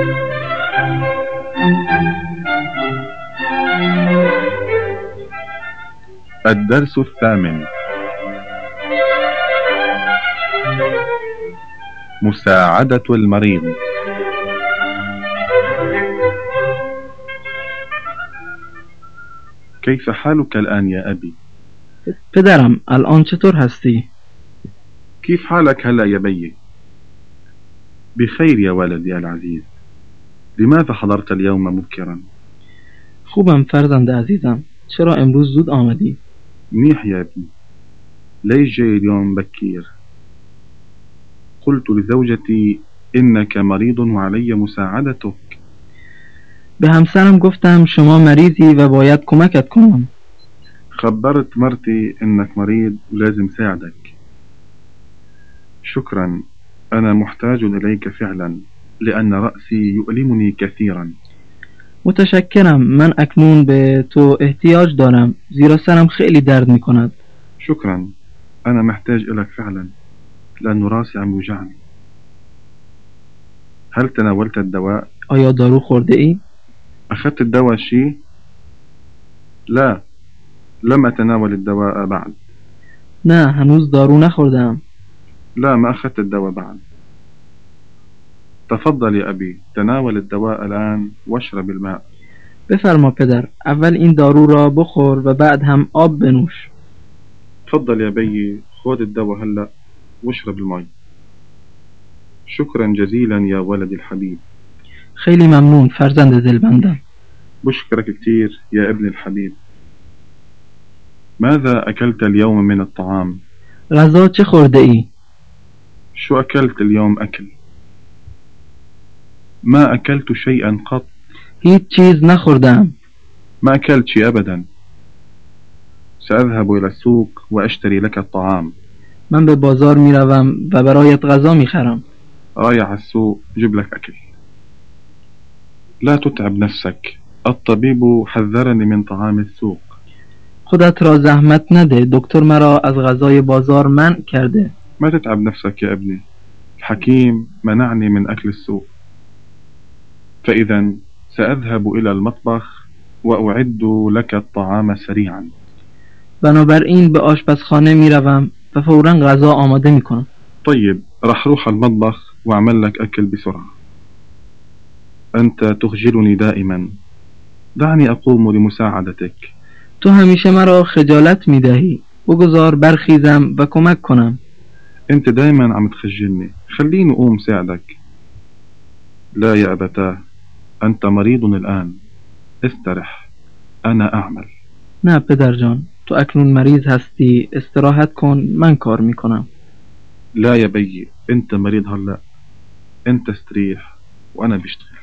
الدرس الثامن: مساعدة المريض. كيف حالك الآن يا أبي؟ پدرم الان چطور هستی؟ كيف حالك هلأ يا بيي؟ بخير يا ولدي العزيز. لماذا حضرت اليوم مبكرا؟ خوبم فرزند عزیزم. چرا امروز زود آمدی؟ منيح يا ابني. ليش جاي اليوم بكير؟ قلت لزوجتي إنك مريض وعلي مساعدتك. به همسرم گفتم شما مریضی و باید کمکت کنم. خبرت مرتي إنك مريض ولازم ساعدك. شكرا، أنا محتاج إليك فعلا لأن رأسي يؤلمني كثيرا. متشکرم. من اکنون به تو احتیاج دارم زیرا سرم خیلی درد می کند. شكرا، أنا محتاج إليك فعلا لأن راسي عم يوجعني. هل تناولت الدواء؟ آیا دارو خورده ای؟ أخذت الدواء شيء؟ لا، لم أتناول الدواء بعد. نه هنوز دارو نخوردم. لا، ما أخذت الدواء بعد. تفضل يا أبي، تناول الدواء الآن واشرب الماء. بفرما پدر، اول این دارو را بخور و بعد هم آب بنوش. تفضل يا بي، خذ الدواء هلأ واشرب المي. شكرا جزيلا يا ولدي الحبيب. خیلی ممنون فرزند دلبندم. بشكرك كتير يا ابني الحبيب. ماذا أكلت اليوم من الطعام؟ غذا چه خورده ای؟ شو أكلت اليوم أكل؟ ما أكلت شيئا قط. هیچ چیز نخوردم. ما أكلت شيء أبدا. سأذهب إلى السوق وأشتري لك الطعام. من به بازار می روم و برایت غذا می خرم. رايح على السوق جيب لك أكل. لا تتعب نفسك، الطبيب حذرني من طعام السوق. خودت را زحمت نده، دکتر مرا از غذای بازار منع کرده. ما تتعب نفسك يا ابني، الحكيم منعني من أكل السوق. فإذا سأذهب إلى المطبخ وأعد لك الطعام سريعا. بنابراین به آشپزخانه می روم و فوراً غذا آماده می کنم. طيب، راح روح المطبخ وأعمل لك أكل بسرعة. أنت تخجلني دائما، دعني أقوم لمساعدتك. تو همیشه مرا خجالت می دهی. بگذار برخیزم و کمک کنم. أنت دائما عم تخجلني، خليني أقوم ساعدك. لا يا أبتاه، أنت مريض الآن، استرح، أنا أعمل. نه پدر جان، تو اکنون مریض هستی، استراحت کن، من کار می کنم. لا يا بيي، أنت مريض هلأ، أنت استريح وأنا بشتغل.